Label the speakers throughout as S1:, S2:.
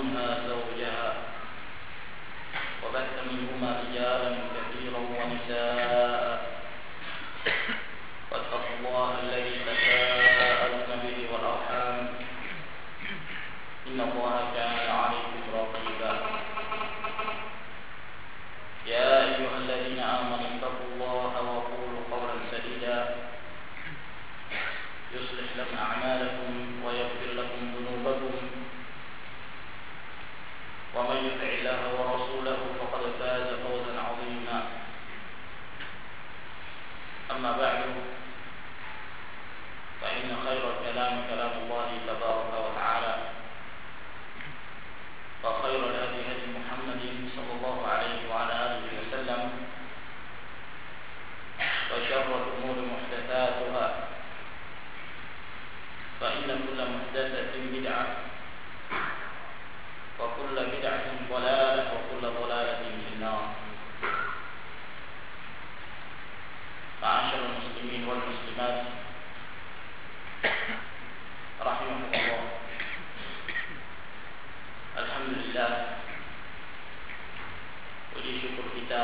S1: منها زوجها وبث منهما رجالا كثيرا ونساء واتقوا الله الذي تساءلون به والأرحام إن الله كان عليكم رقيبا يا أيها الذين آمنوا اتقوا الله وقولوا قولا سديدا يصلح لكم أعمالكم ويغفر لكم ذنوبكم ومن يطع الله ورسوله فقد فاز فوزا عظيما أما بعد فإن خير الكلام كلام الله تبارك وتعالى وخير الهدي هدي محمد صلى الله عليه وعلى آله وسلم وشر الأمور محدثاتها فإن كل محدثة بدعة وكل بدعة ضلالة وكل ضلالة في النار. معاشر المسلمين والمسلمات رحمكم الله. Alhamdulillah, puji syukur kita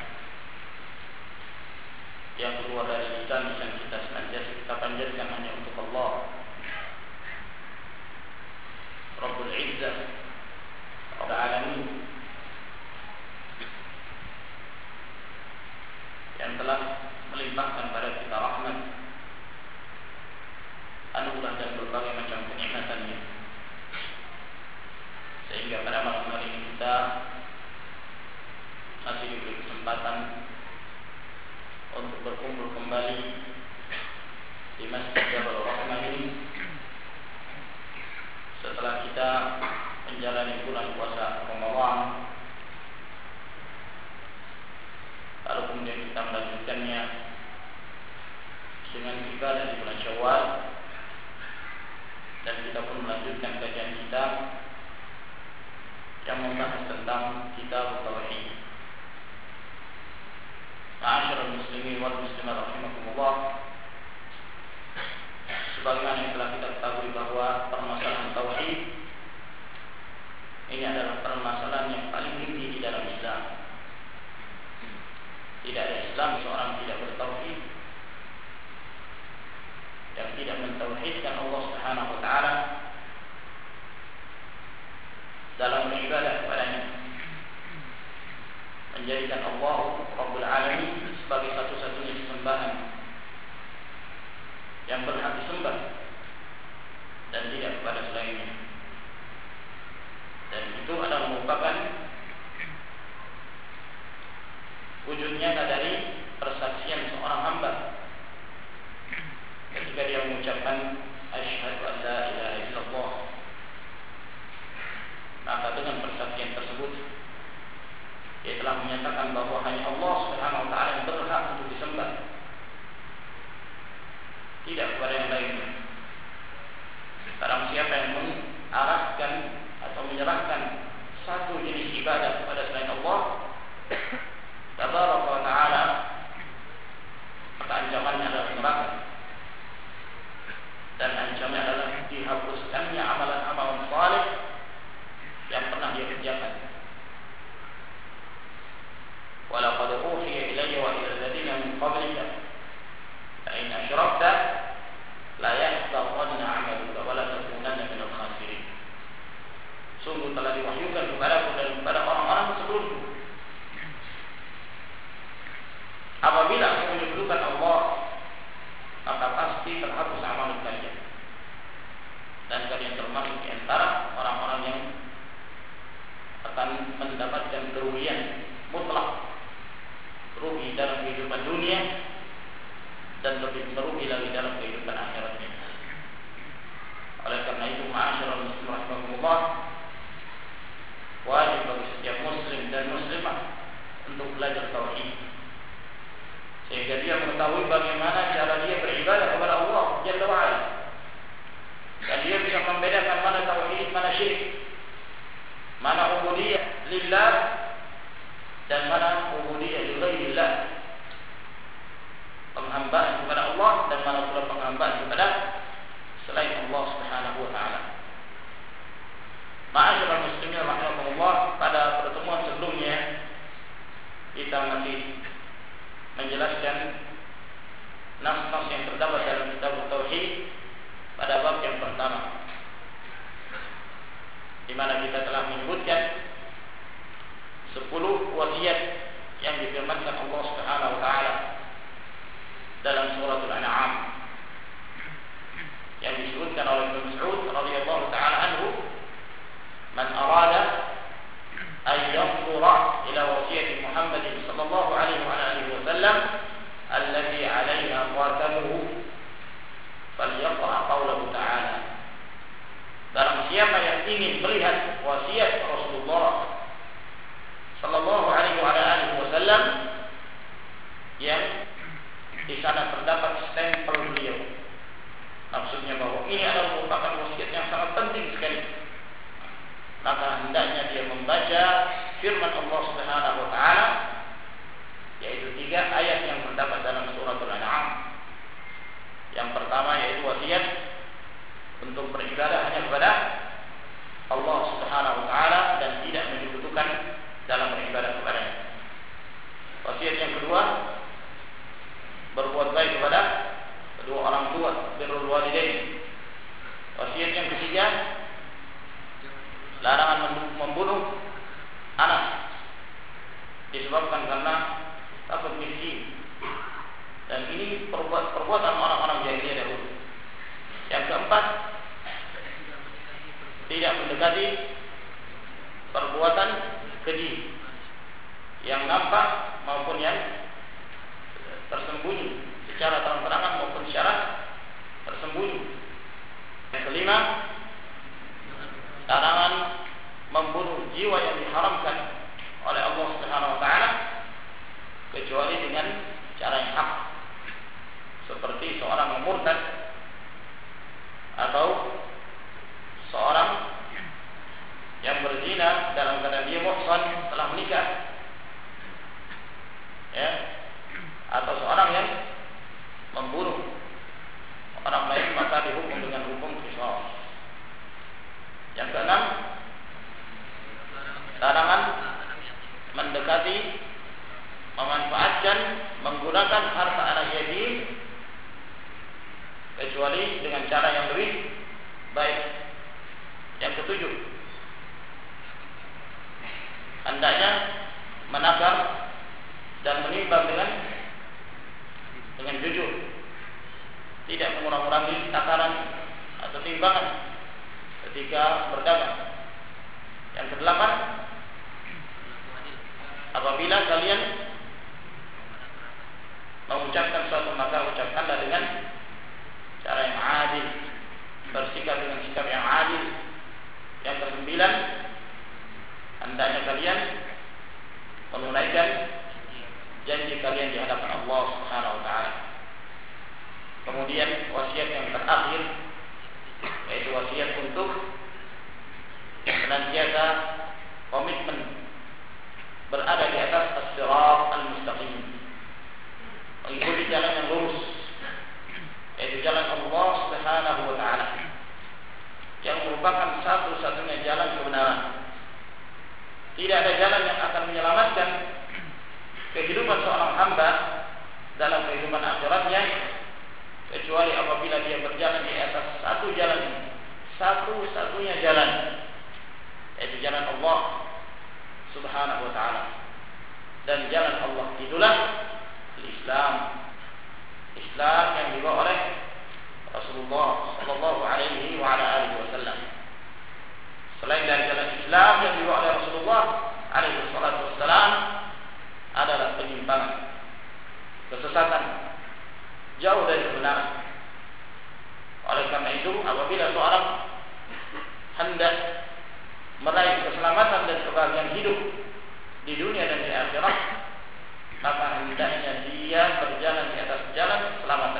S1: yang keluar dari lisan yang kita senantiasa kita panjatkan hanya untuk Allah Rabbul Izzah Rabbul Alamin yang telah melimpahkan pada kita rahmat, anugerah dan berbagai macam kenikmatannya, sehingga pada malam hari ini kita masih diberi kesempatan untuk berkumpul kembali di Masjid Jabal Rahmah ini setelah kita menjalani bulan puasa Ramadan, lalu kemudian kita melanjutkannya dengan ibadah di bulan Syawal, dan kita pun melanjutkan kajian kita yang membahas tentang kitab tauhid. Ma'asyiral muslimin wal muslimat rahimakumullah, sebagaimana yang telah kita ketahui bahwa permasalahan tauhid ini adalah permasalahan yang paling tinggi di dalam Islam. Tidak ada Islam seorang tidak bertauhid, yang tidak mentauhidkan Allah Subhanahu wa taala dalam beribadah kepadanya, menjadikan Allah Rabbul Alamin sebagai satu-satunya sesembahan yang berhak disembah dan tidak kepada selainnya. Dan itu adalah merupakan wujud nyata dari persaksian seorang hamba ketika dia mengucapkan asyhadu an la ilaha illallah. Maka dengan persaksian tersebut dia telah menyatakan bahwa hanya Allah Subhanahu wa taala yang berhak untuk disembah, tidak kepada yang lainnya. Barang siapa yang mengarahkan atau menyerahkan satu jenis ibadah kepada selain Allah Tabaraka wa taala, maka ancamannya adalah neraka, dan ancamannya adalah dihapuskannya amalan-amalan saleh yang pernah dia kerjakan. Walaqad uhiya ilayya wa ila alladziina min qablika la in asyrakta la yahbatanna 'amaluka wa la takunanna minal khasirin. Sungguh telah diwahyukan kepadaku dan kepada orang-orang sebelumku, apabila kamu menyekutukan Allah, maka pasti terhapus amalan kalian, dan kalian termasuk di antara orang-orang yang akan mendapatkan kerugian mutlak, rugi dalam kehidupan dunia dan lebih merugi lagi dalam kehidupan akhiratnya. Oleh karena itu, ma'asyiral muslimin rahimakumullah, wajib bagi setiap muslim dan muslimah untuk belajar tauhid, sehingga dia mengetahui bagaimana cara dia beribadah kepada Allah Jalla wa Ala, dan dia bisa membedakan mana tauhid, mana syirik, mana ubudiyah lillah dan mana ubudiyah li ghairillah, penghambaan kepada Allah dan mana pula penghambaan kepada selain Allah Subhanahu wa taala. Ma'asyiral muslimin terdapat dalam kitab Tauhid pada bab yang pertama, di mana kita telah menyebutkan 10 wasiat yang difirmankan Allah Subhanahu wa taala dalam suratul An'am, yang disebutkan oleh Ibnu Mas'ud radhiyallahu taala anhu, man arada an yanzura ila wasiyati Muhammad sallallahu alaihi wa alihi wasallam alladhi 'alaiha khatamuhu falyaqra qawlahu ta'ala. Barang siapa yang ingin melihat wasiat Rasulullah sallallahu alaihi wa alihi wasallam yang di sana terdapat stempel beliau, maksudnya bahwa ini adalah merupakan wasiat yang sangat penting sekali, maka hendaknya dia membaca firman Allah Subhanahu wa taala, yaitu 3 ayat yang terdapat dalam suratul An'am. Yang pertama yaitu wasiat untuk beribadah hanya kepada Allah Subhanahu wa taala dan tidak menyekutukan dalam beribadah kepadanya. Wasiat yang kedua, berbuat baik kepada kedua orang tua, birrul walidain. Wasiat yang ketiga, larangan membunuh anak disebabkan karena takut miskin, dan ini perbuatan orang-orang jahiliyah dahulu. Yang keempat, tidak mendekati perbuatan keji yang nampak maupun yang tersembunyi, secara terang-terangan maupun secara tersembunyi. Yang kelima, larangan membunuh jiwa yang diharamkan oleh Allah Subhanahu wa taala kecuali dengan cara yang hak, seperti seorang yang murtad atau seorang yang berzina dalam keadaan dia muhsan setelah menikah, ya, atau seorang yang membunuh orang lain, maka dihukum dengan hukum qisas. Yang keenam, larangan mendekati, memanfaatkan, menggunakan harta anak yatim kecuali dengan cara yang lebih baik. Yang ketujuh, hendaknya menakar dan menimbang dengan jujur, tidak mengurang-urangi takaran atau timbangan ketika berdagang. Yang kedelapan, apabila kalian mengucapkan suatu, maka ucapkanlah dengan cara yang adil, bersikap dengan sikap yang adil. Yang kesembilan, hendaknya kalian menunaikan janji kalian di hadapan Allah Subhanahu wa taala. Kemudian wasiat yang terakhir yaitu wasiat untuk senantiasa komitmen berada di atas as-sirat al-mustaqim, mengikuti jalan yang lurus, yaitu jalan Allah Subhanahu wa taala, yang merupakan satu-satunya jalan kebenaran. Tidak ada jalan yang akan menyelamatkan kehidupan seorang hamba dalam kehidupan akhiratnya kecuali apabila dia berjalan di atas satu jalan, satu-satunya jalan, yaitu jalan Allah Subhanahu wa taala. Dan jalan Allah itulah Islam. Islam yang dibawa oleh Rasulullah sallallahu alaihi wa ala alihi wasallam. Selain dari jalan Islam yang dibawa oleh Rasulullah alaihi salatu wassalam adalah penyimpangan, kesesatan, jauh dari kebenaran. Oleh karena itu, apabila seorang hendak meraih keselamatan dan kebahagiaan hidup di dunia dan di akhirat, maka hendaknya dia berjalan di atas jalan keselamatan,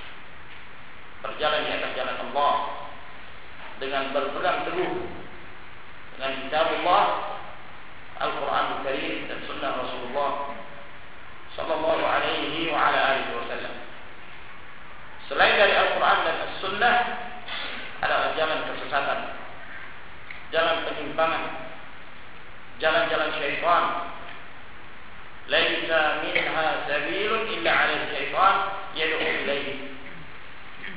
S1: berjalan di atas jalan Allah dengan berpegang teguh dengan kitabullah, Al-Quran Al-Karim, dan sunnah Rasulullah sallallahu alaihi wa ala alihi wasallam. Selain dari Al-Quran dan As-Sunnah adalah jalan kesesatan, jalan penyimpangan, jalan-jalan syaitan. Laisa minha sabilun illa 'ala syaitan yad'u ilaihi.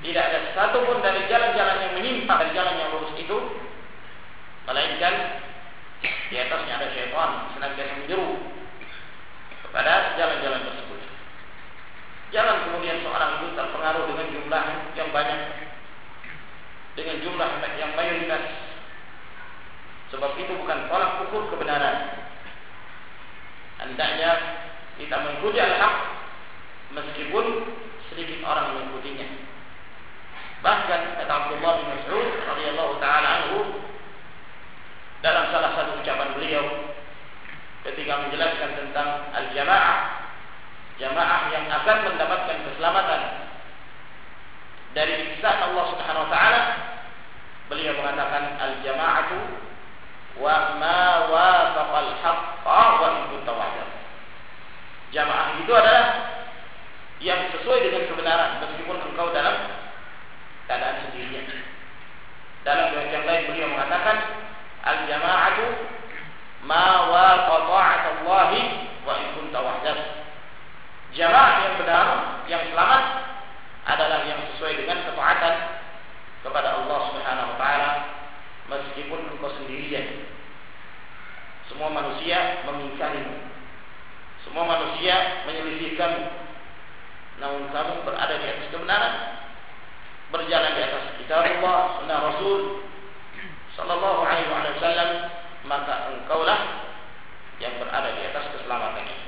S1: tidak ada satupun dari jalan-jalan yang menyimpang dari jalan yang lurus itu, melainkan di atasnya ada syaitan senantiasa menyeru kepada jalan-jalan tersebut. Jangan kemudian seorang itu terpengaruh dengan jumlah yang banyak, dengan jumlah yang mayoritas, sebab itu bukan tolak ukur kebenaran. Hendaknya kita mengikuti al-haq meskipun sedikit orang mengikutinya. Bahkan kata Abdullah bin Mas'ud radhiyallahu taala anhu dalam salah satu ucapan beliau ketika menjelaskan tentang al-jamaah, jamaah yang akan mendapatkan keselamatan dari siksaan Allah Subhanahu wa taala, beliau mengatakan al-jama'atu wa ma wafaqal haqqa wa in kunta wahdak. Jamaah itu adalah yang sesuai dengan kebenaran meskipun engkau dalam keadaan sendirian. Dalam riwayat yang lain beliau mengatakan al-jama'atu ma wafaqa Allah wa in kunta wahdak. Jamaah yang benar, yang selamat adalah yang sesuai dengan ketaatan kepada Allah Subhanahu wa taala meskipun engkau sendirian. Semua manusia mengingkarimu, semua manusia menyelisihkanmu, namun kamu berada di atas kebenaran, berjalan di atas kitab Allah, sunnah Rasul sallallahu alaihi wasallam, maka engkaulah yang berada di atas keselamatan ini.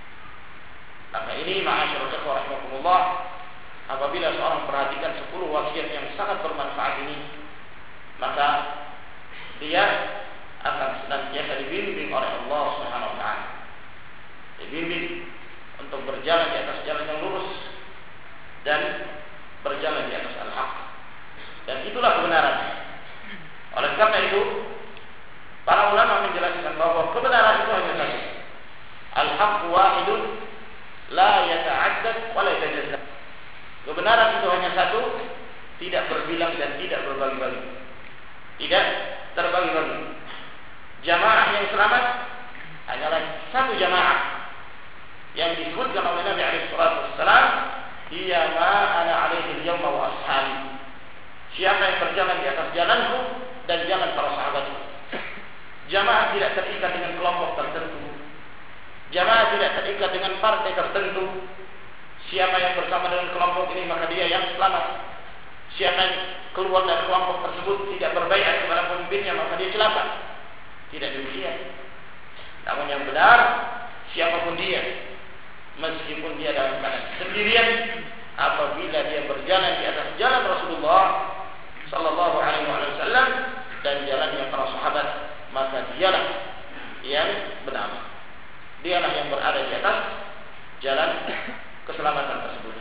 S1: Maka ini ma'asyiral ikhwah rahimakumullah, apabila seorang perhatikan 10 wasiat yang sangat bermanfaat ini, maka dia akan senantiasa dibimbing oleh Allah Subhanahu wa taala. Dibimbing untuk berjalan di atas jalan yang lurus dan berjalan di atas al-haq. Dan itulah kebenaran. Oleh karena itu, para ulama menjelaskan bahwa kebenaran itu hanya satu. Al-haq wahidun la yata'addad wa la yatajazzad. Kebenaran itu hanya satu, tidak berbilang dan tidak berbagi-bagi. Tidak terbagi-bagi. Jamaah yang selamat hanyalah satu jamaah yang disebutkan oleh Nabi alaihi salatu wassalam, "Hiya ma ana alaihi al-yawma wa ashabi." Siapa yang berjalan di atas jalanku dan jalan para sahabatku. Jamaah tidak terikat dengan kelompok tertentu. Jamaah tidak terikat dengan partai tertentu. Siapa yang bersama dengan kelompok ini maka dia yang selamat. Siapa yang keluar dari kelompok tersebut tidak berbaiat kepada pemimpinnya maka dia celaka. Tidak demikian. Namun yang benar, siapapun dia, meskipun dia dalam keadaan sendirian, apabila dia berjalan di atas jalan Rasulullah sallallahu alaihi wasallam dan jalannya para sahabat, maka dialah yang benar. Dialah yang berada di atas jalan keselamatan tersebut.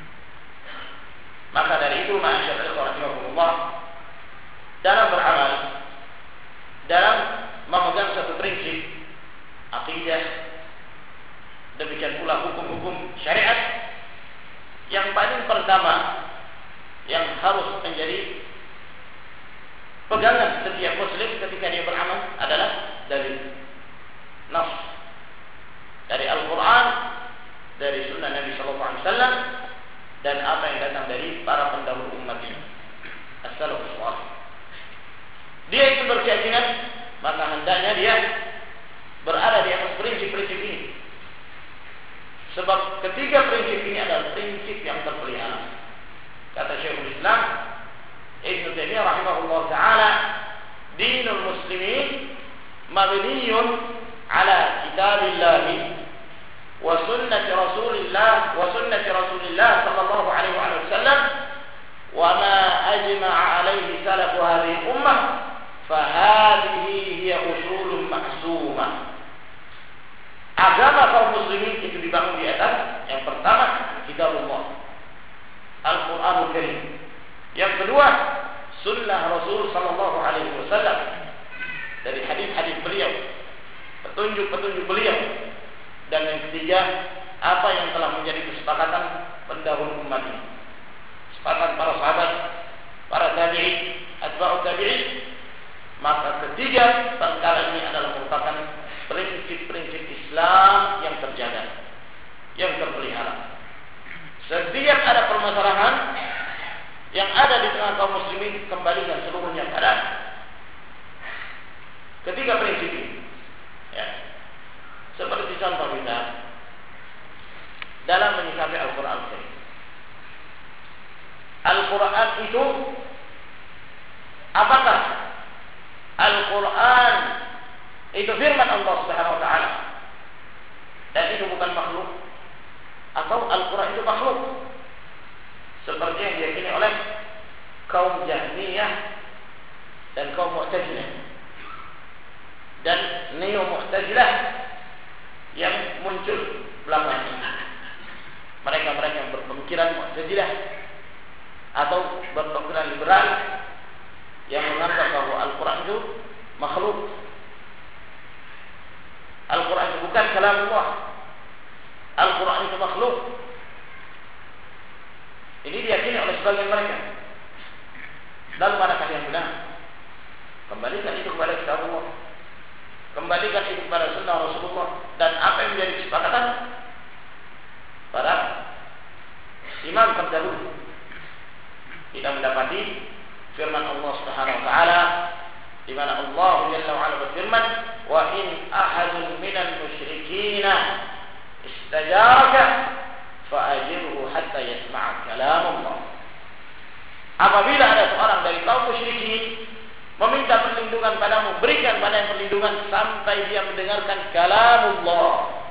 S1: Maka dari itu, ma'asyiral ikhwah rahimakumullah, dalam beramal, dalam memegang satu prinsip akidah, demikian pula hukum-hukum syariat, yang paling pertama yang harus menjadi pegangan setiap muslim ketika dia beramal adalah dalil, nas dari Al-Quran, dari sunnah Nabi sallallahu alaihi wasallam, dan apa yang datang dari para pendahulu umat ini, as-salafus salih. Dia itu berkeyakinan, maka hendaknya dia berada di atas prinsip-prinsip ini. Sebab ketiga prinsip ini adalah prinsip yang terpelihara. Kata Syekhul Islam Ibnu Taimiyah rahimahullah taala, dinul muslimin mabniyun ala kitabillah wa sunnati Rasulillah sallallahu alaihi wasallam wa ma ajma'a alaihi salafu hadhihi ummah fahadihi hiya usulun maksumah. Agama kaum muslimin itu dibangun di atas yang pertama kitabullah, Al-Quranul Karim. Yang kedua, sunnah Rasul sallallahu alaihi wasallam, dari hadis-hadis beliau, petunjuk-petunjuk beliau. Dan yang ketiga, apa yang telah menjadi kesepakatan pendahulu umat ini, kesepakatan para sahabat, para tabi'in, atba'ut tabi'in. Maka ketiga perkara ini adalah merupakan prinsip-prinsip Islam yang terjaga, yang terpelihara. Setiap ada permasalahan yang muslimin, kembalikan seluruhnya pada ketiga prinsip ini. Ya. Seperti contoh kita dalam menyikapi Al-Quran Al-Karim. Al-Quran itu apakah Al-Quran itu firman Allah Subhanahu wa taala dan itu bukan makhluk, atau Al-Quran itu makhluk seperti yang diyakini oleh kaum Jahmiyah dan kaum Mu'tazilah dan Neo-Mu'tazilah yang muncul belakangan ini. Mereka-mereka yang berpemikiran Mu'tazilah atau berpemikiran liberal yang menganggap bahwa Al-Quran itu makhluk. Al-Quran itu bukan kalam Allah. Al-Quran itu makhluk. Ini diyakini oleh sebagian mereka. Lalu manakah yang benar? Kembalikan itu kepada kitab Allah. Kembalikan itu kepada sunnah Rasulullah. Dan apa yang menjadi kesepakatan para imam terdahulu. Kita mendapati firman Allah Subhanahu wa taala di mana Allah Jalla wa Ala berfirman, "Wa in ahadun minal musyrikeen istajaraka fa'ajirhu hatta yasma'a kalam Allah." Apabila ada seorang dari kaum musyrikin meminta perlindungan padamu, berikan pada perlindungan sampai dia mendengarkan kalam Allah.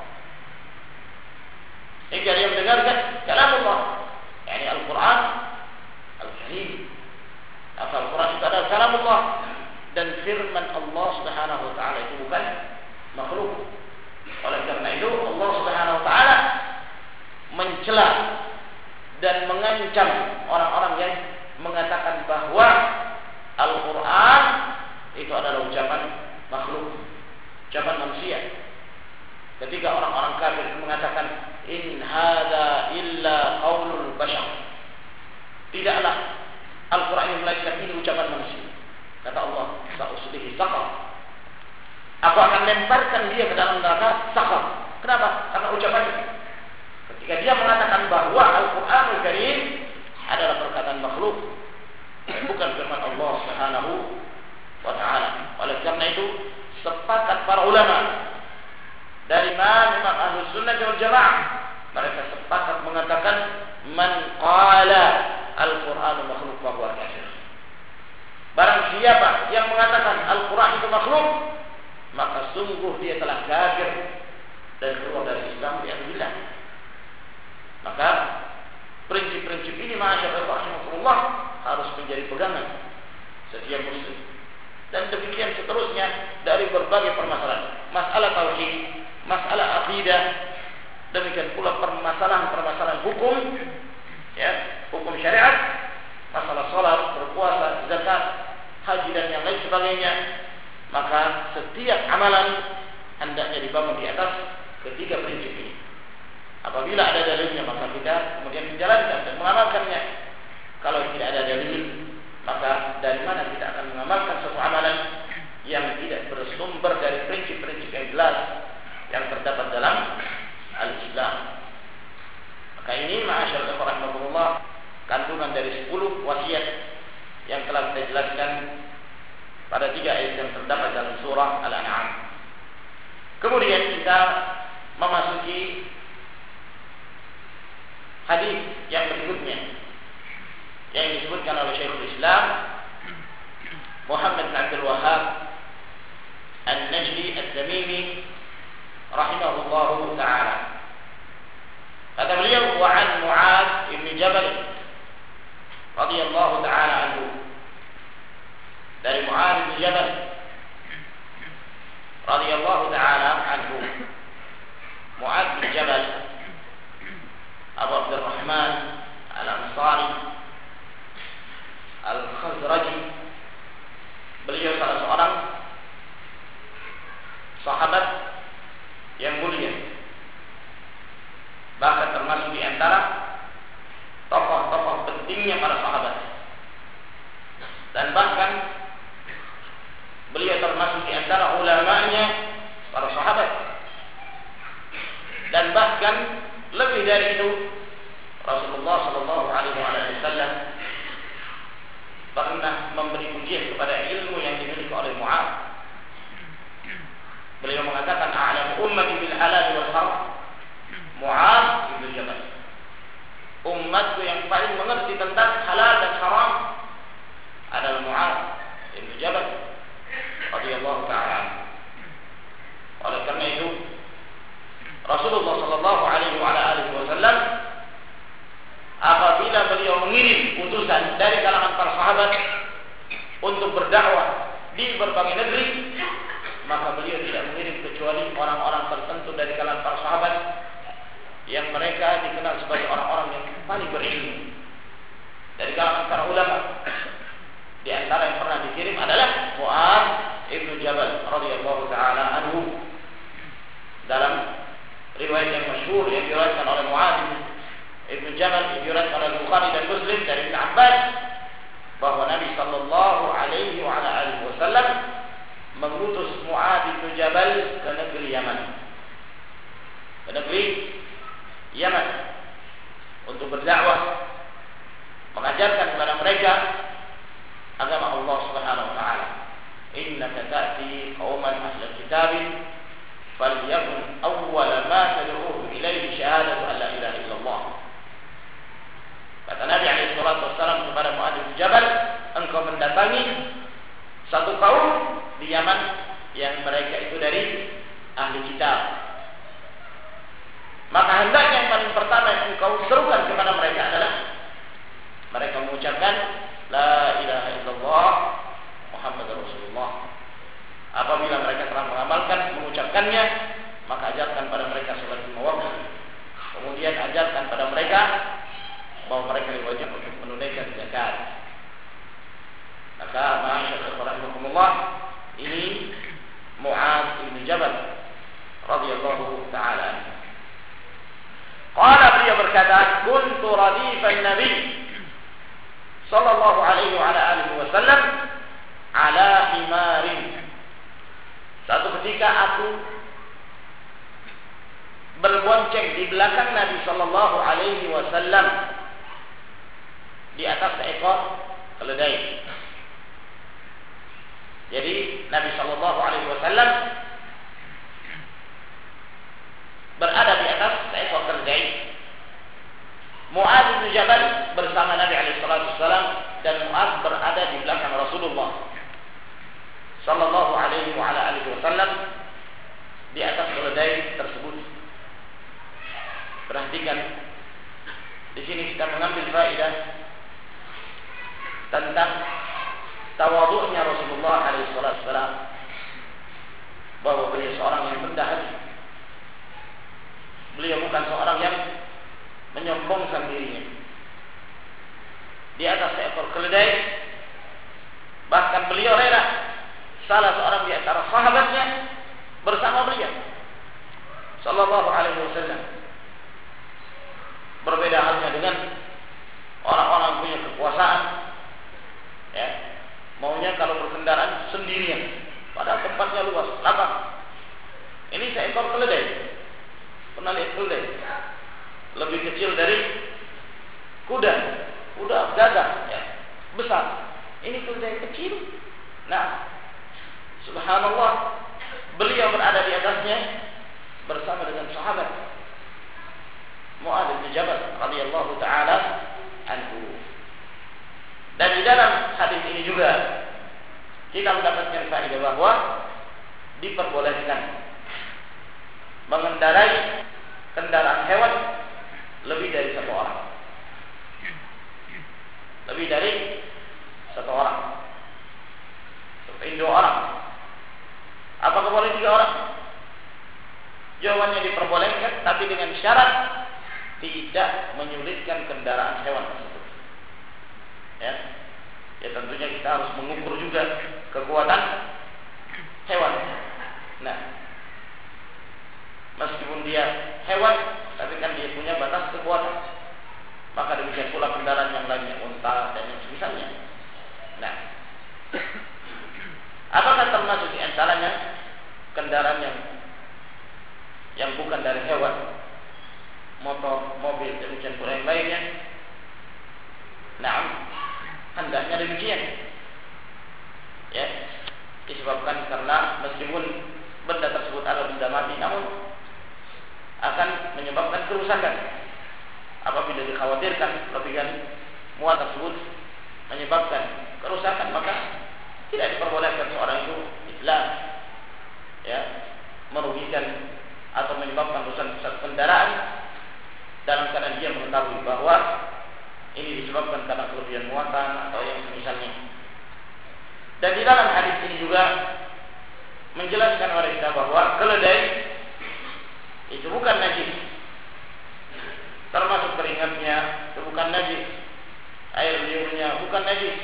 S1: Hingga dia mendengarkan kalam Allah, yakni Al-Quran Al-Karim. Al-Quran itu adalah kalam Allah dan firman Allah Subhanahu wa taala itu bukan makhluk. Oleh karena itu Allah Subhanahu wa taala mencela dan mengancam orang-orang yang mengatakan bahwa Al-Quran itu adalah ucapan makhluk, ucapan manusia. Ketika orang-orang kafir mengatakan in hadza illa qaulul bashar, tidaklah Al-Quran yang melainkan ini ucapan manusia. Kata Allah, sa'uslihi saqar, aku akan lemparkan dia ke dalam neraka saqar. Kenapa? Karena ucapannya. Ketika dia mengatakan bahwa Al-Quran Al-Karim adalah perkataan makhluk dan bukan firman Allah Subhanahu wa taala. Oleh karena itu sepakat para ulama dari Imam Ahlus Sunnah wal Jamaah, mereka sepakat mengatakan man qala Al-Quran makhluk fa huwa kafir. Barang siapa yang mengatakan Al-Quran itu makhluk, maka sungguh dia telah kafir dan keluar dari Islam bi'idznillah. Maka prinsip-prinsip ini ma'asyiral rahimakumullah harus menjadi pegangan setiap muslim. Dan demikian seterusnya dari berbagai permasalahan. Masalah tauhid, masalah akidah, demikian pula permasalahan-permasalahan hukum, ya, hukum syariat, masalah salat, berpuasa, zakat, haji dan yang lain sebagainya. Maka setiap amalan hendaknya dibangun di atas ketiga prinsip ini. Apabila ada dalilnya maka kita kemudian menjalankan dan mengamalkannya. Kalau tidak ada dalil, maka dari mana kita akan mengamalkan suatu amalan yang tidak bersumber dari prinsip-prinsip yang jelas yang terdapat dalam al-Islam. Maka ini ma'asyiral rahimakumullah kandungan dari 10 wasiat yang telah kita jelaskan pada 3 ayat yang terdapat dalam surah Al-An'am. Kemudian kita memasuki hadis yang berikutnya yang disebutkan oleh Syekhul Islam Muhammad bin Abdul Wahhab An-Najdi At-Tamimi rahimahullahu ta'ala. Kata beliau, wa an Mu'adz bin Jabal radhiyallahu ta'ala anhu, dari Mu'adz bin Jabal radhiyallahu ta'ala anhu. Mu'adz bin Jabal Abu Abdurrahman Al-Ansari Al-Khazraji, beliau salah seorang sahabat yang mulia, bahkan termasuk di antara tokoh-tokoh pentingnya para sahabat, dan bahkan beliau termasuk di antara ulamanya para sahabat, dan bahkan lebih dari itu Rasulullah sallallahu alaihi wasallam pernah oleh Mu'adz. Beliau mengatakan a'lamu ummati bil halal wal haram Mu'adz bin Jabal. Umatku yang paling mengerti tentang halal dan haram adalah Mu'adz bin Jabal radhiyallahu ta'ala. Oleh karena itu Rasulullah sallallahu alaihi wasallam apabila beliau mengirim utusan dari kalangan para sahabat untuk berdakwah di berbagai negeri, maka beliau tidak mengirim kecuali orang-orang tertentu dari kalangan para sahabat yang mereka dikenal sebagai orang-orang yang paling berilmu. Dari kalangan para ulama, di antara yang pernah dikirim adalah Mu'adz bin Jabal radhiyallahu taala anhu. Dalam riwayat yang masyhur yang diriwayatkan oleh Mu'adz bin Jabal, yang diriwayatkan oleh Bukhari dan Muslim dari Ibnu Abbas, bahwa Nabi sallallahu alaihi wasallam mengutus Mu'adz bin Jabal ke negeri Yaman. Ke negeri Yaman untuk berdakwah, mengajarkan kepada mereka agama Allah Subhanahu wa taala. Innaka ta'ti qauman ahlal kitab falyakun awwala ma tad'uuhum ilaihi syahadatu an la ilaha illallah. Kata Nabi alaihi salatu wasallam kepada Mu'adz bin Jabal, engkau mendatangi satu kaum di Yaman yang mereka itu dari ahli kitab. Maka hendaknya yang paling pertama yang engkau serukan kepada mereka adalah mereka mengucapkan la ilaha illallah Muhammadur Rasulullah. Apabila mereka telah mengamalkan, mengucapkannya, maka ajarkan pada mereka salat lima waktu. Kemudian ajarkan pada mereka bahwa mereka wajib untuk menunaikan zakat. Maka ma'asyiral rahimakumullah, ini Mu'adz bin Jabal radhiyallahu ta'ala. Qala, beliau berkata, kuntu radifan Nabi sallallahu alaihi wasallam ala himarin. Satu ketika aku berbonceng di belakang Nabi sallallahu alaihi wasallam di atas seekor keledai. Jadi Nabi sallallahu alaihi wasallam berada di atas seekor keledai. Mu'adz bin Jabal bersama Nabi alaihi wasallam dan Mu'adz berada di belakang Rasulullah sallallahu alaihi wasallam di atas keledai tersebut. Perhatikan, di sini kita mengambil faedah tentang tawadhu'nya Rasulullah alaihi wasallam, bahwa beliau seorang yang rendah hati. Beliau bukan seorang yang menyombongkan dirinya. Di atas seekor keledai, bahkan beliau rela salah seorang di antara sahabatnya bersama beliau sallallahu alaihi wasallam. Berbeda halnya dengan orang-orang punya kekuasaan, ya, maunya kalau berkendaraan sendirian, padahal tempatnya luas, lapang. Ini seekor keledai. Pernah lihat keledai? Lebih kecil dari kuda. Kuda gagah, ya, besar. Ini keledai kecil. Nah, subhanallah, beliau berada di atasnya bersama dengan sahabat Mu'adz bin Jabal radhiyallahu taala anhu. Dan di dalam hadis ini juga kita mendapatkan faedah bahwa diperbolehkan mengendarai kendaraan hewan lebih dari satu orang. Lebih dari satu orang. Seperti 2 orang. Apakah boleh 3 orang? Jawabannya diperbolehkan, tapi dengan syarat tidak menyulitkan kendaraan hewan tersebut. Ya, tentunya kita harus mengukur juga kekuatan hewan. Nah, meskipun dia hewan, tapi kan dia punya batas kekuatan. Maka demikian pula kendaraan yang lainnya, unta dan yang semisalnya. Nah, apakah termasuk di antaranya kendaraan yang bukan dari hewan, motor, mobil, demikian pula yang lainnya? Nah, hendaknya demikian. Ya, disebabkan karena meskipun benda tersebut adalah benda mati, namun akan menyebabkan kerusakan. Apabila dikhawatirkan kelebihan muat tersebut menyebabkan kerusakan, maka tidak diperbolehkan seorang itu Islam merugikan atau menyebabkan rusak kendaraan dalam keadaan dia mengetahui bahwa ini disebabkan karena kelebihan muatan atau yang semisalnya. Dan di dalam hadis ini juga menjelaskan kepada kita bahwa keledai itu bukan najis, termasuk keringatnya itu bukan najis, air liurnya bukan najis,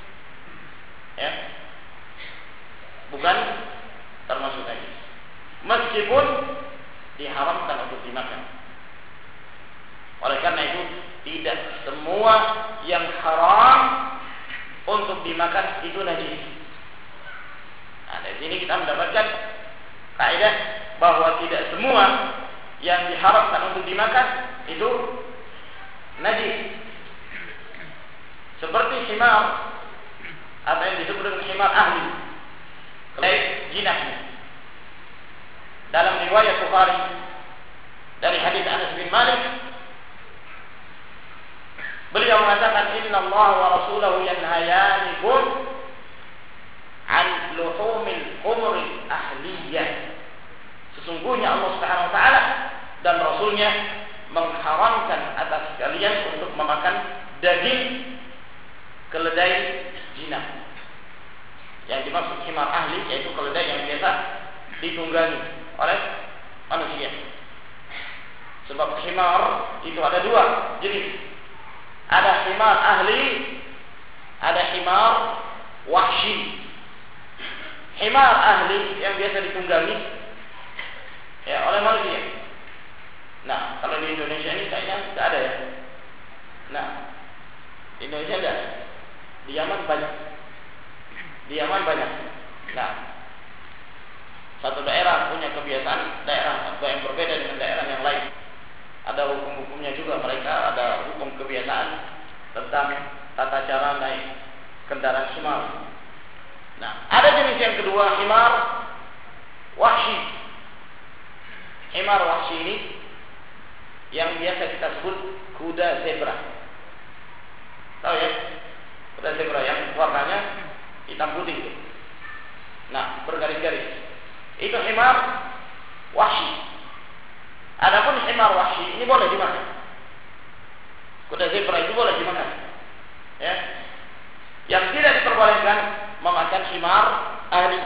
S1: bukan termasuk najis, meskipun diharamkan untuk dimakan. Oleh karena itu tidak semua yang haram untuk dimakan itu najis. Nah, dari sini kita mendapatkan kaidah bahwa tidak semua yang diharamkan untuk dimakan itu najis. Seperti himar atau yang disebut dengan himar ahli, keledai jinahnya. Dalam riwayat Bukhari dari hadis Anas bin Malik, beliau mengatakan, Inna Allah wa Rasulahu yanhayanikum an luhumil humri ahliyah. Sesungguhnya Allah Subhanahu wa taala dan Rasulnya mengharamkan atas kalian untuk memakan daging keledai jinah. Yang dimaksud himar ahli yaitu keledai yang biasa ditunggangi oleh manusia. Sebab himar itu ada dua jenis. Ada himar ahli, ada himar wahsyi. Himar ahli yang biasa ditunggangi oleh manusia. Nah, kalau di Indonesia ini kayaknya tidak ada ya. Nah, di Indonesia tidak ada. Di Yaman banyak. Nah, satu daerah punya kebiasaan daerah atau yang berbeda dengan daerah yang lain. Ada hukum-hukumnya juga, mereka ada hukum kebiasaan tentang tata cara naik kendaraan semar. Nah, ada jenis yang kedua, himar wahsyi. Himar wahsyi ini yang biasa kita sebut kuda zebra. Tahu ya? Kuda zebra yang warnanya hitam putih itu. Nah, bergaris-garis. Itu himar wahsyi. Adapun himar wahsyi ini boleh dimakan. Kuda zebra itu boleh dimakan. Yang tidak diperbolehkan memakan himar ahli,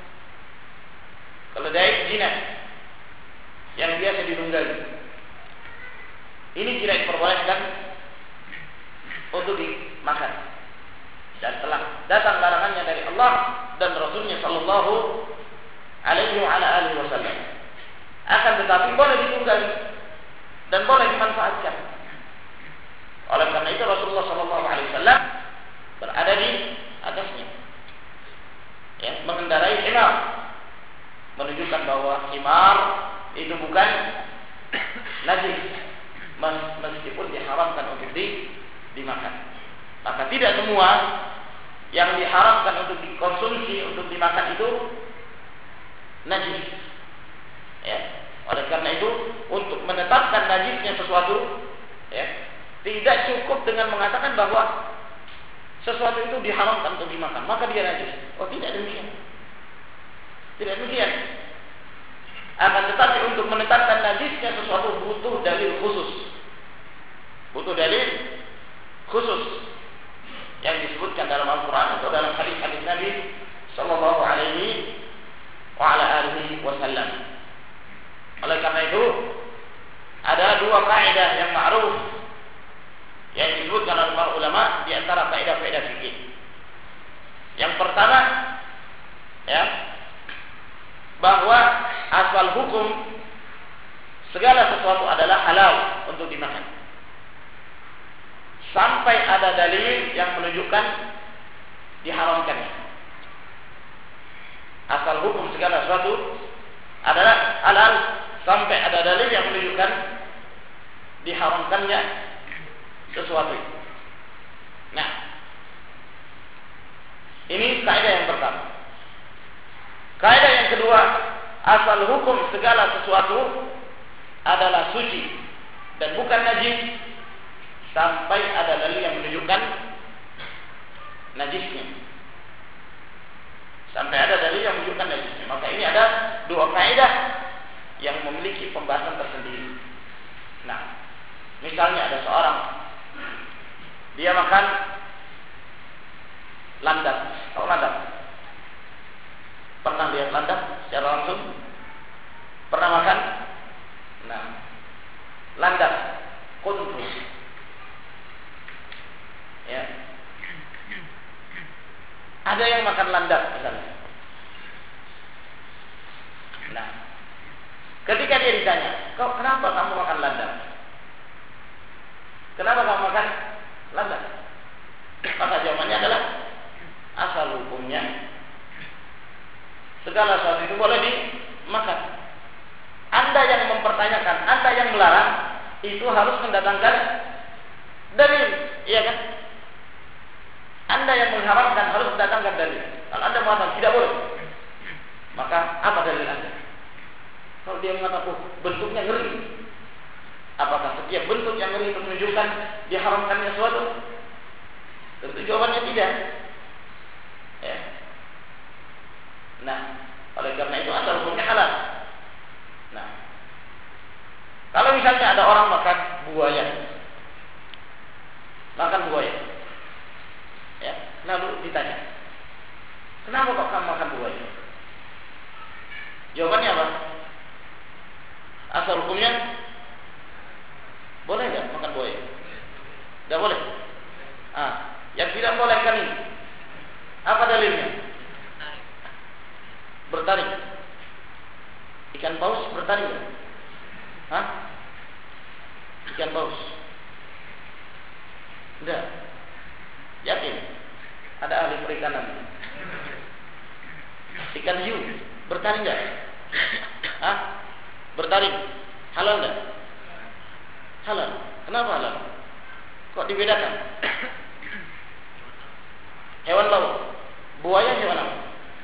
S1: keledai jinah yang biasa ditunggangi. Ini tidak diperbolehkan untuk dimakan. Dan telah datang larangannya dari Allah dan Rasulnya Sallallahu Alaihi Wasallam. Akan tetapi boleh ditunggangi dan boleh dimanfaatkan. Oleh karena itu Rasulullah Sallallahu Alaihi Wasallam berada di atasnya, mengendarai himar, menunjukkan bahwa himar itu bukan najis, meskipun diharamkan untuk dimakan. Maka tidak semua yang diharamkan untuk dikonsumsi, untuk dimakan itu najis. Oleh karena itu, untuk menetapkan najisnya sesuatu, tidak cukup dengan mengatakan bahwa sesuatu itu diharamkan untuk dimakan, maka dia najis. Oh, tidak demikian. Tidak demikian. Akan tetapi untuk menetapkan najisnya sesuatu butuh dalil khusus. Butuh dalil khusus yang disebutkan dalam Al-Quran atau dalam hadis-hadis Nabi Sallallahu Alaihi Wasallam. Oleh karena itu, ada dua kaidah yang ma'ruf yang disebutkan oleh para ulama di antara kaidah-kaidah fikih. Yang pertama, bahwa asal hukum segala sesuatu adalah halal untuk dimakan sampai ada dalil yang menunjukkan diharamkannya. Asal hukum segala sesuatu adalah halal sampai ada dalil yang menunjukkan diharamkannya sesuatu. Nah, ini kaidah yang pertama. kedua, asal hukum segala sesuatu adalah suci dan bukan najis sampai ada dalil yang menunjukkan najisnya. Sampai ada dalil yang menunjukkan najisnya. Maka ini ada dua kaidah yang memiliki pembahasan tersendiri. Nah, misalnya ada seorang dia makan landak. Tahu landak? Pernah lihat landak secara langsung? Pernah makan? Nah, landak kuntus. Ya. Ada yang makan landak misalnya. Nah, ketika dia ditanya, "Kau kenapa kamu makan landak? Kenapa kamu makan landak?" Maka jawabannya adalah asal hukumnya segala sesuatu itu boleh dimakan. Anda yang mempertanyakan, Anda yang melarang, itu harus mendatangkan dalil, iya kan? Anda yang mengharamkan harus mendatangkan dalil. Kalau Anda mengatakan tidak boleh, maka apa dalil Anda? Kalau dia mengatakan bentuknya ngeri, apakah setiap bentuk yang ngeri itu menunjukkan diharamkannya sesuatu? Tentu jawabannya tidak. Ya. Nah, oleh karena itu asal hukumnya halal. Nah, kalau misalnya ada orang makan buaya, ya, lalu ditanya, kenapa kok kamu makan buaya? Jawabannya apa? Asal hukumnya boleh nggak makan buaya? Nggak boleh. Yang tidak bolehkan ini apa dalilnya? Bertaring. Ikan paus bertaring nggak? Ikan paus? Enggak. Yakin? Ada ahli perikanan. Ikan hiu bertaring nggak? Bertaring. Halal nggak? Halal. Kenapa halal? Kok dibedakan? Hewan laut. Buaya hewan apa?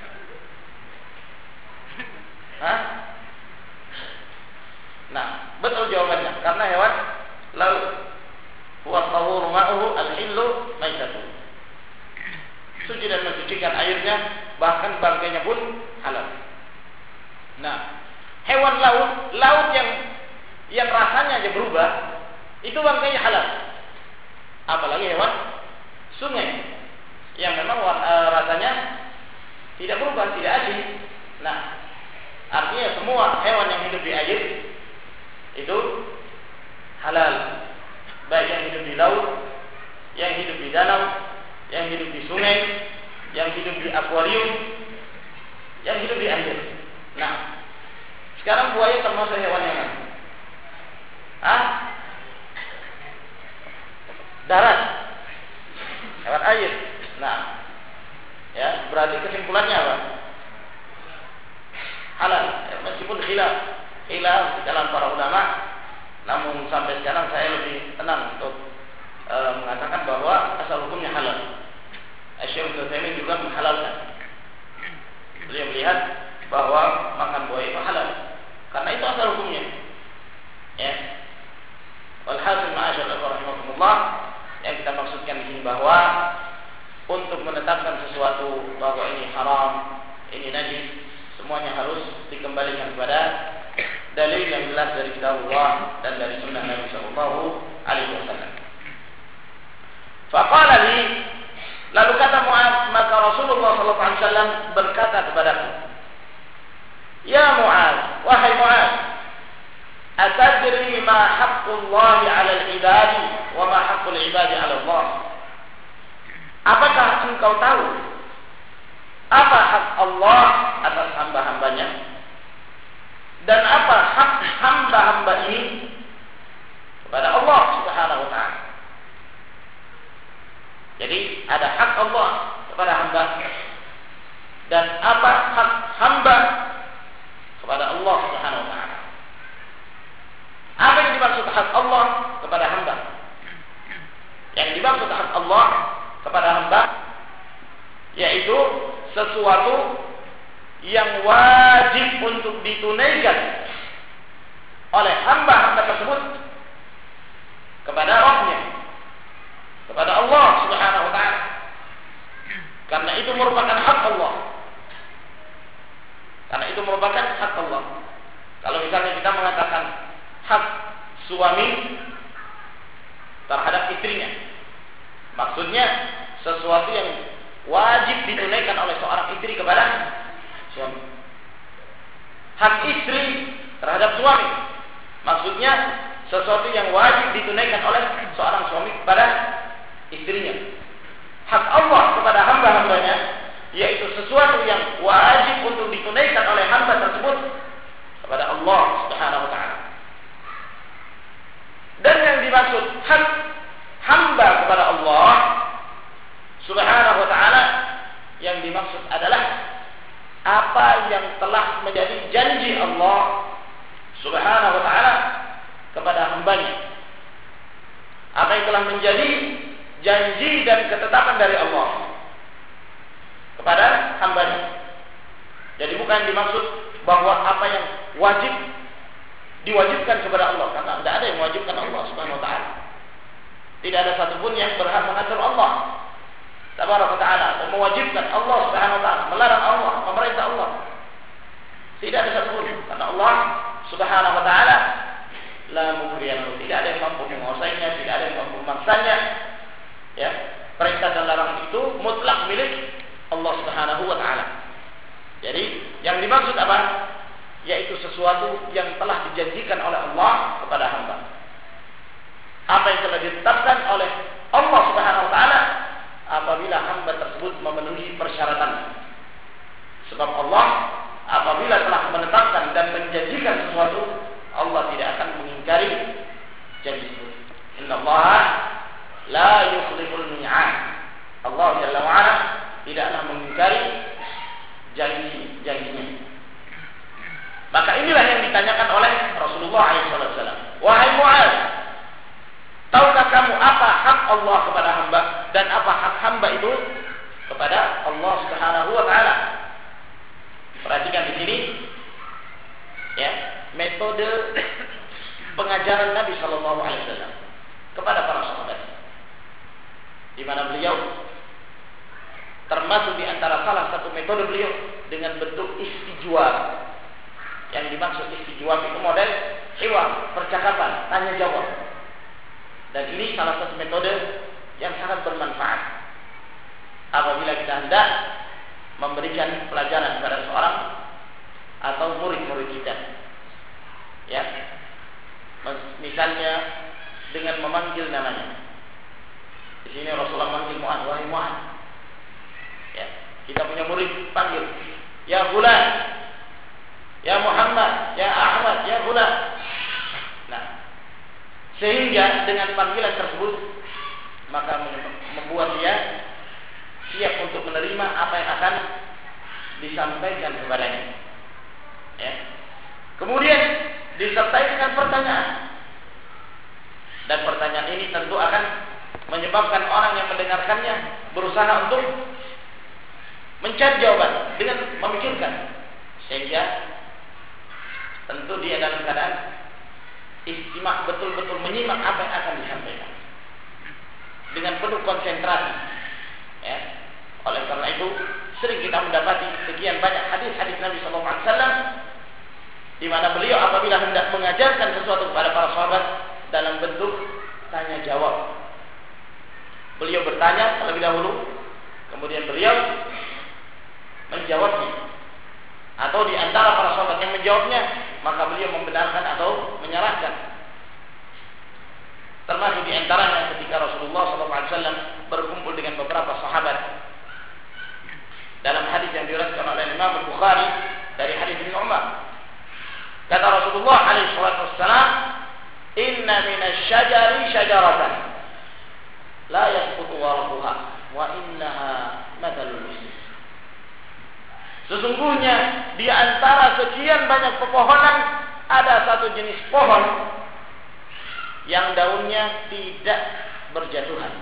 S1: Nah, betul jawabannya. Karena hewan laut. Huwa tahuru ma'uhu al-hillu maitatuh. Suci dan mensucikan airnya, bahkan bangkainya pun halal. Nah, hewan laut yang rasanya aja berubah, itu bangkainya halal. Apalagi hewan sungai yang memang rasanya tidak berubah, tidak asin. Nah, artinya semua hewan yang hidup di air itu halal. Baik yang hidup di laut, yang hidup di danau, yang hidup di sungai, yang hidup di akuarium, yang hidup di air. Nah, sekarang buaya termasuk hewan yang mana? Darat, hewan air. Nah, ya berarti kesimpulannya apa? Halal. Ya, meskipun khilaf di dalam para ulama, namun sampai sekarang saya lebih tenang untuk mengatakan bahwa asal hukumnya halal. Syekh Utsaimin juga menghalalkan. Beliau melihat bahwa makan buaya itu halal karena itu asal hukumnya. Ya. Walhasil ma'asyarakat rahimakumullah, yang kita maksudkan di sini bahwa untuk menetapkan sesuatu bahwa ini haram, ini najis, semuanya harus dikembalikan kepada dalil yang jelas dari kitab Allah dan dari sunnah Nabi sallallahu alaihi wasallam. Faqala li, lalu kata Mu'adz, maka Rasulullah sallallahu alaihi wasallam berkata kepadaku, "Ya Mu'adz, wahai Mu'adz, atadri ma haqqullahi 'ala al-ibadi wa ma haqqul ibadi 'ala Allah?" Apakah engkau tahu apa hak Allah atas hamba-hambanya dan apa hak hamba-hamba ini kepada Allah Subhanahu wa ta'ala? Jadi ada hak Allah kepada hamba dan apa hak hamba kepada Allah Subhanahu wa ta'ala. Apa yang dimaksud hak Allah kepada hamba? Yang dimaksud hak Allah kepada hamba yaitu sesuatu yang wajib untuk ditunaikan oleh hamba-hamba tersebut kepada Rabbnya, kepada Allah Subhanahu wa ta'ala. Karena itu merupakan hak Allah. Karena itu merupakan hak Allah. Kalau misalnya kita mengatakan hak suami terhadap istrinya, maksudnya sesuatu yang wajib ditunaikan oleh seorang istri kepada suami. Hak istri terhadap suami, maksudnya sesuatu yang wajib ditunaikan oleh seorang suami kepada istrinya. Hak Allah kepada hamba-hambanya, yaitu sesuatu yang wajib untuk ditunaikan oleh hamba tersebut kepada Allah Subhanahu wa ta'ala. Dan yang dimaksud hak hamba kepada Allah Subhanahu wa ta'ala, yang dimaksud adalah apa yang telah menjadi janji Allah Subhanahu wa ta'ala kepada hambanya. Apa yang telah menjadi janji dan ketetapan dari Allah kepada hambanya. Jadi bukan dimaksud bahwa apa yang wajib diwajibkan kepada Allah, karena tidak ada yang mewajibkan Allah Subhanahu wa ta'ala. Tidak ada satupun yang berhak mengatur Allah Tabaraka wa ta'ala, atau mewajibkan Allah Subhanahu wa ta'ala, melarang Allah, memerintah Allah. Tidak ada satupun, karena Allah Subhanahu wa ta'ala la mukriya lahu, tidak ada yang mampu menguasainya, tidak ada yang mampu memaksanya. Ya, perintah dan larang itu mutlak milik Allah Subhanahu wa ta'ala. Jadi yang dimaksud apa? Yaitu sesuatu yang telah dijanjikan oleh Allah kepada hamba. Apa yang telah ditetapkan oleh Allah Subhanahu wa ta'ala apabila hamba tersebut memenuhi persyaratan. Sebab Allah apabila telah menetapkan dan menjanjikan sesuatu, Allah tidak akan mengingkari janji itu. Innallaha la yukhliful mi'ad. Allah Jalla wa ala tidaklah mengingkari janji-janjinya. Maka inilah yang ditanyakan oleh Rasulullah SAW. Wahai Mu'adz, tahukah kamu apa hak Allah kepada hamba dan apa hak hamba itu kepada Allah Subhanahu wa ta'ala? Perhatikan di sini ya, metode pengajaran Nabi sallallahu alaihi wasallam kepada para sahabat, di mana beliau termasuk di antara salah satu metode beliau dengan bentuk istijwab. Yang dimaksud istijwab itu model hiwar, percakapan, tanya jawab. Dan ini salah satu metode yang sangat bermanfaat apabila kita hendak memberikan pelajaran kepada seorang atau murid-murid kita. Ya, misalnya dengan memanggil namanya. Di sini Rasulullah memanggil Mu'adz, wahai Mu'adz. Ya, kita punya murid panggil, ya fulan, ya Muhammad, ya Ahmad, ya fulan. Nah, sehingga dengan panggilan tersebut maka membuat dia siap untuk menerima apa yang akan disampaikan kepadanya. Ya. Kemudian disertai dengan pertanyaan. Dan pertanyaan ini tentu akan menyebabkan orang yang mendengarkannya berusaha untuk mencari jawaban dengan memikirkan, sehingga tentu dia dalam keadaan istimak, betul-betul menyimak apa yang akan disampaikan dengan penuh konsentrasi. Ya. Oleh karena itu sering kita mendapati sekian banyak hadis-hadis Nabi SAW di mana beliau apabila hendak mengajarkan sesuatu kepada para sahabat dalam bentuk tanya jawab. Beliau bertanya terlebih dahulu, kemudian beliau menjawabnya. Atau di antara para sahabat yang menjawabnya, maka beliau membenarkan atau menyalahkan. Termasuk di antaranya ketika Rasulullah SAW berkumpul dengan beberapa sahabat dalam hadis yang diriwayatkan oleh Imam Bukhari dari hadis Ibnu Umar. Kata Rasulullah SAW, "Inna minasyajari syajaratan la yasqutu warquha wa innaha mathalul muslim." Sesungguhnya di antara sekian banyak pepohonan ada satu jenis pohon yang daunnya tidak berjatuhan.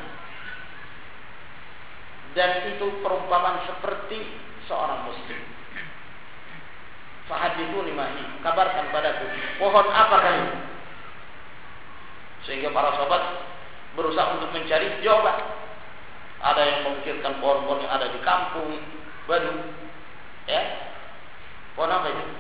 S1: Dan itu perumpamaan seperti seorang muslim. Fahadithuni mahi, kabarkan padaku pohon apa kali? Sehingga para sahabat berusaha untuk mencari jawaban. Ada yang memikirkan pohon-pohon yang ada di kampung Badu, ya, pohon apa itu?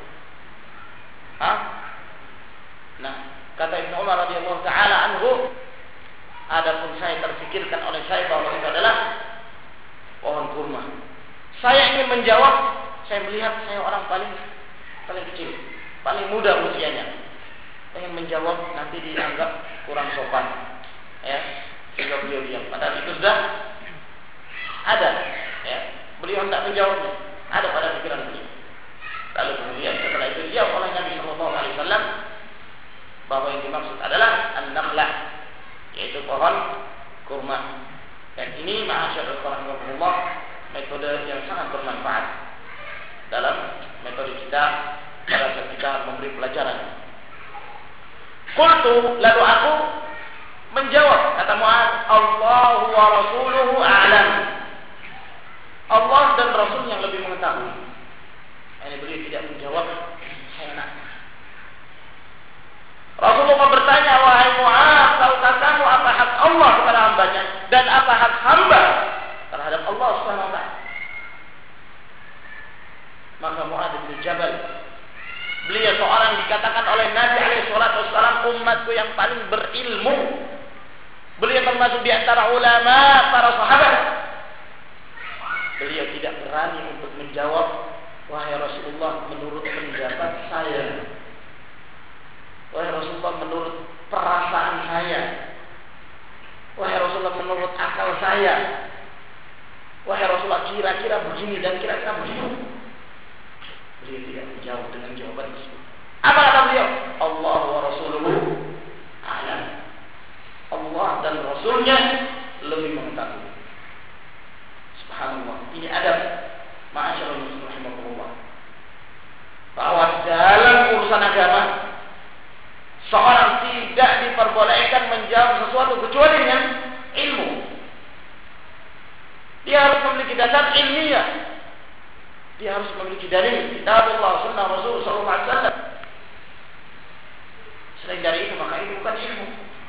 S1: Nah, kata Ibnu Umar radhiyallahu taala anhu, adapun saya terfikirkan oleh saya bahwa itu adalah pohon kurma. Saya ingin menjawab, saya melihat saya orang paling kecil, paling muda usianya. Ingin menjawab nanti dianggap kurang sopan, ya, sehingga beliau diam. Padahal itu sudah ada, ya. Beliau tidak menjawabnya, ada pada pikiran beliau. Lalu kemudian setelah itu dijawab oleh Nabi Shallallahu Alaihi Wasallam bahwa yang dimaksud adalah an-nakhlah, yaitu pohon kurma. Dan ini ma'asyarul rahimahullah metode yang sangat bermanfaat dalam metode kita pada saat kita memberi pelajaran. Qultu, lalu aku menjawab, kata Mu'adz, Allahu wa rasuluhu a'lam. Allah dan Rasul yang lebih mengetahui. Ini beliau tidak menjawab, saya nak. Rasulullah bertanya, wahai Mu'adz, tahukah kamu apa hak Allah kepada hambanya dan apa hak hamba terhadap Allah Subhanahu wa taala? Maka Mu'adz bin Jabal, beliau seorang dikatakan oleh Nabi SAW, umatku yang paling berilmu. Beliau termasuk di antara ulama para sahabat. Beliau tidak berani untuk menjawab, wahai Rasulullah, menurut pendapat saya, wahai Rasulullah, menurut perasaan saya, wahai Rasulullah, menurut akal saya, wahai Rasulullah, kira-kira begini dan kira-kira begitu. Beliau tidak menjawab dengan jawaban tersebut. Apa kata beliau? Allah wa Rasuluhu a'lam. Allah dan Rasulnya lebih mengetahui. Subhanallah. Ini adab ma'asyarul muslimin rahimahullah, bahwa dalam urusan agama seorang tidak diperbolehkan menjawab sesuatu kecuali dengan ilmu. Dia harus memiliki dasar ilmiah. Dia harus memiliki dalil kitabullah, sunnah Rasul sallallahu alaihi wasallam. Selain dari itu, maka itu bukan ilmu.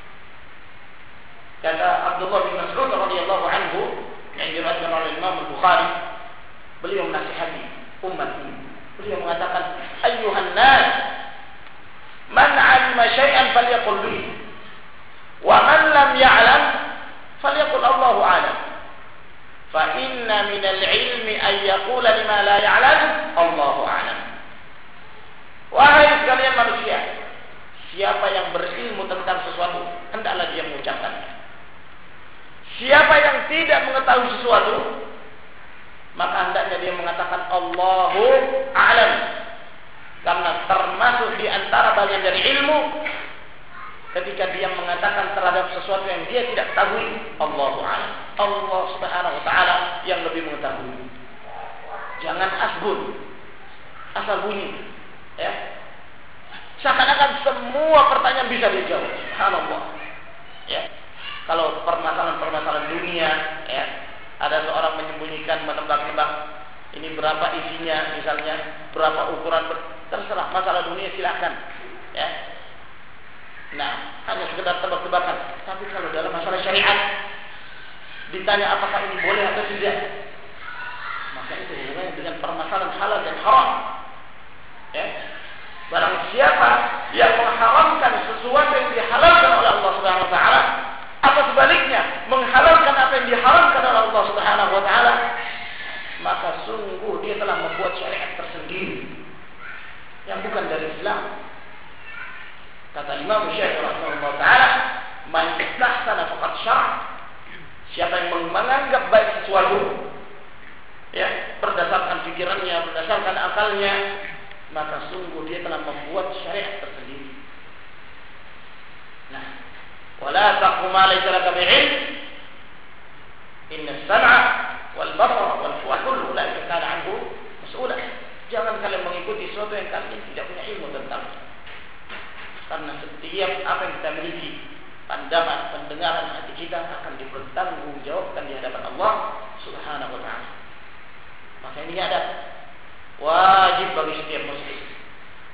S1: Kata Abdullah bin Mas'ud radhiyallahu anhu yang diriwayatkan oleh Imam Al-Bukhari, beliau menasihati umat ini. Beliau mengatakan, ayyuhan nas, man 'alima syai'an falyaqul bihi, wa man lam ya'lam falyaqul Allahu a'lam. Fa inna minal ilmi an yaqula lima la ya'lam Allahu a'lam. Wahai sekalian manusia, siapa yang berilmu tentang sesuatu, hendaklah dia mengucapkannya. Siapa yang tidak mengetahui sesuatu, maka hendaknya dia mengatakan Allahu a'lam. Karena termasuk di antara bagian dari ilmu, ketika dia mengatakan terhadap sesuatu yang dia tidak ketahui, Allahu a'lam. Allah Subhanahu wa taala yang lebih mengetahui. Jangan asbun, asal bunyi, ya. Seakan-akan semua pertanyaan bisa dijawab. Subhanallah. Ya. Kalau permasalahan dunia, ya, ada seorang menyembunyikan, menebak-nebak, ini berapa isinya, misalnya berapa ukuran, terserah. Masalah dunia silakan, ya. Nah, hanya sekedar tebak-tebakan. Tapi kalau dalam masalah syariat ditanya apakah ini boleh atau tidak, maka itu hubungannya dengan permasalahan halal dan haram. Ya. Barang siapa yang mengharamkan sesuatu yang dihalalkan oleh Allah Subhanahu wa taala, atau sebaliknya menghalalkan apa yang diharamkan oleh Allah Subhanahu wa taala, maka sungguh dia telah membuat syariat tersendiri yang bukan dari Islam. Kata Imam Syafi'i rahimahullah taala, man istahsana faqad syara'. Siapa yang menganggap baik sesuatu, ya, berdasarkan pikirannya, berdasarkan akalnya, maka sungguh dia telah membuat syariat tersendiri. Nah, wala taqfu ma laysa laka bi'ilm, inna as-sam'a wal basara wal fu'ada kullu ulaika kana 'anhu mas'ula. Jangan kalian mengikuti sesuatu yang kalian tidak punya ilmu tentangnya. Karena setiap apa yang kita miliki, pandangan, pendengaran hati kita akan dipertanggungjawabkan di hadapan Allah Subhanahu wa taala. Maka ini ada wajib bagi setiap muslim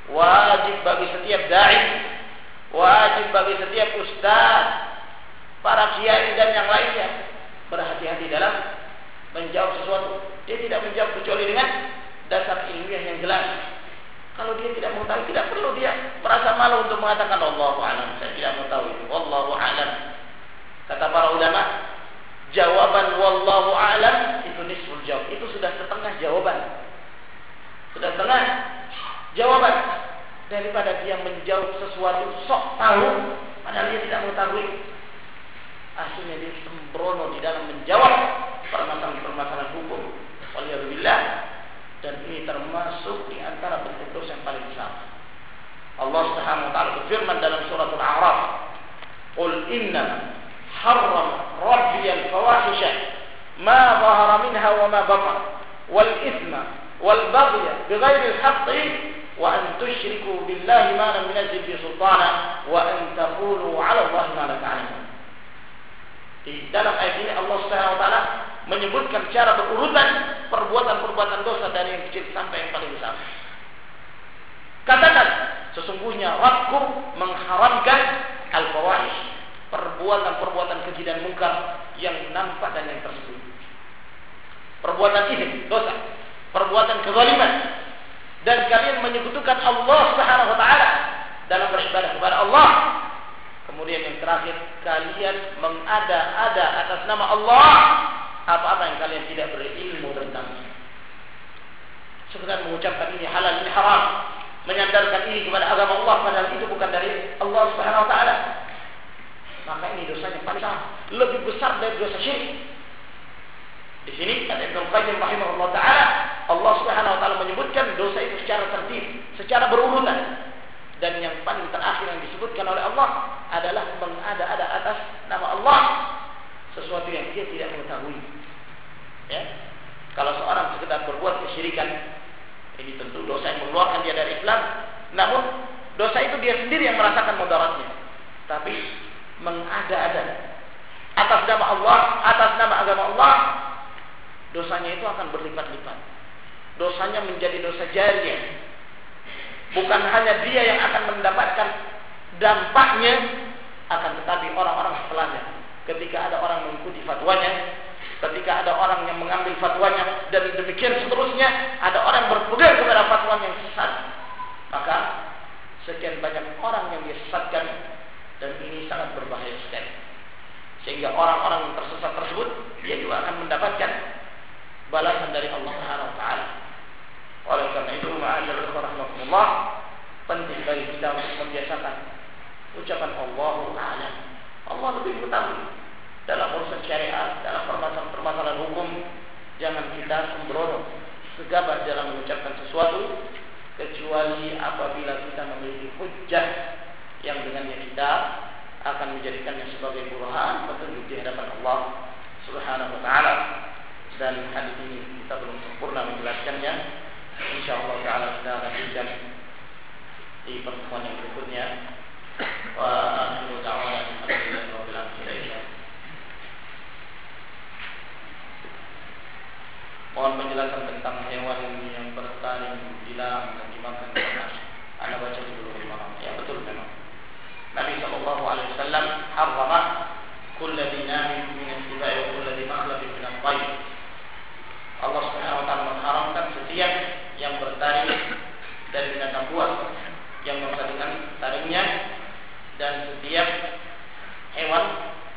S1: wajib bagi setiap dai, wajib bagi setiap ustaz, para kiai dan yang lainnya berhati-hati dalam menjawab sesuatu. Dia tidak menjawab kecuali dengan dasar ilmiah yang jelas. Kalau dia tidak mengetahui, tidak perlu dia merasa malu untuk mengatakan Allahu a'lam, saya tidak mengetahui. Wallahu a'lam. Kata para ulama, jawaban wallahu a'lam itu nisful jawab. Itu sudah setengah jawaban. Sudah setengah jawaban. Daripada dia menjawab sesuatu sok tahu padahal dia tidak mengetahui. Akhirnya dia sembrono di dalam menjawab permasalahan-permasalahan hukum. Waliyadzubillah. Dan ini termasuk di antara bentuk dosa yang paling besar. Allah Subhanahu wa taala berfirman dalam surah Al-A'raf, "Qul inna harrama rabbiyal fawahisha ma dhahara minha wa ma batana wal ithma wal baghya bighairi al-haqqi wa an tusyriku billahi ma lam yunzil bihi sultana wa an taqulu 'ala Allahi ma la ta'lamun." Di dalam ayat ini Allah Subhanahu wa taala menyebutkan secara berurutan perbuatan-perbuatan dosa dari yang kecil sampai yang paling besar. Katakan, sesungguhnya Rabbku mengharamkan al-fawahish, perbuatan-perbuatan keji dan mungkar yang nampak dan yang tersembunyi. Perbuatan ini dosa, perbuatan kezaliman, dan kalian menyekutukan Allah Subhanahu wa taala dalam beribadah kepada Allah. Kemudian yang terakhir, kalian mengada-ada atas nama Allah apa-apa yang kalian tidak berilmu tentangnya. Sekedar mengucapkan ini halal, ini haram, menyandarkan ini kepada agama Allah padahal itu bukan dari Allah Subhanahu wa taala. Maka ini dosanya paling besar, lebih besar dari dosa syirik. Di sini kata Ibnu Qayyim rahimahullah taala, Allah Subhanahu wa taala menyebutkan dosa itu secara tertib, secara berurutan. Dan yang paling terakhir yang disebutkan oleh Allah adalah mengada-ada atas nama Allah sesuatu yang dia tidak mengetahui. Ya. Kalau seorang sekedar berbuat kesyirikan, ini tentu dosa yang mengeluarkan dia dari Islam. Namun dosa itu dia sendiri yang merasakan mudaratnya. Tapi mengada-ada atas nama Allah, atas nama agama Allah, dosanya itu akan berlipat-lipat. Dosanya menjadi dosa jariyah. Bukan hanya dia yang akan mendapatkan dampaknya, akan tetapi orang-orang setelahnya. Ketika ada orang mengikuti fatwanya, ketika ada orang yang mengambil fatwanya, dan demikian seterusnya, ada orang berpegang kepada fatwa yang sesat, maka sekian banyak orang yang disesatkan, dan ini sangat berbahaya sekali. Sehingga orang-orang yang tersesat tersebut, dia juga akan mendapatkan balasan dari Allah Subhanahu wa taala. Oleh karena itu, ma'asyiral rahmatullah, penting bagi kita untuk membiasakan ucapan Allahu a'lam. Allah lebih mengetahui dalam urusan syariat, dalam permasalahan hukum. Jangan kita sembrono, gegabah dalam mengucapkan sesuatu kecuali apabila kita memiliki hujjah yang dengannya kita akan menjadikannya sebagai burhan petunjuk di hadapan Allah Subhanahu wa taala. Dan hadis ini kita belum sempurna menjelaskannya. Insyaallah taala kita akan lanjutkan di pertemuan yang berikutnya. Wa akhiru da'wana alhamdulillahi rabbil alamin. Mohon penjelasan tentang hewan yang bertaring dilarang dan dimakan oleh Anda baca dulu Imam. Ya betul memang. Nabi sallallahu alaihi wasallam harrama kullu dinamin min al-sibai wa kullu makhlabin min al-tayr. Allah Subhanahu wa taala mengharamkan setiap yang bertaring dari binatang buas yang memperhatikan taringnya, dan setiap hewan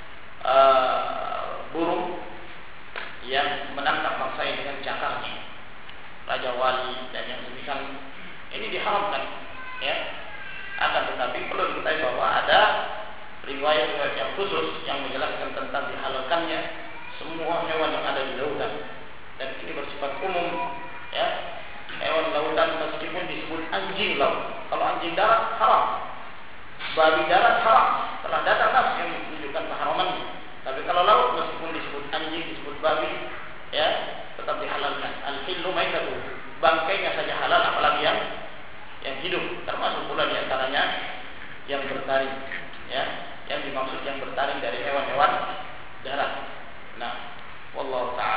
S1: burung yang menangkap mangsanya dengan cakarnya, raja wali dan yang semisal ini diharamkan. Ya, akan tetapi perlu diketahui bahwa ada riwayat-riwayat yang khusus yang menjelaskan tentang dihalalkannya semua hewan yang ada di lautan, dan ini bersifat umum. Ya, hewan lautan meskipun disebut anjing laut, kalau anjing darat haram, babi darat haram, telah datang nas yang menunjukkan keharamannya. Tapi kalau laut meskipun disebut anjing, disebut babi, ya tetap dihalalkan. Al-hillu maitatu, bangkainya saja halal, apalagi yang hidup, termasuk pula diantaranya yang bertaring. Ya, yang dimaksud yang bertaring dari hewan-hewan darat. Nah, wallahu ta'ala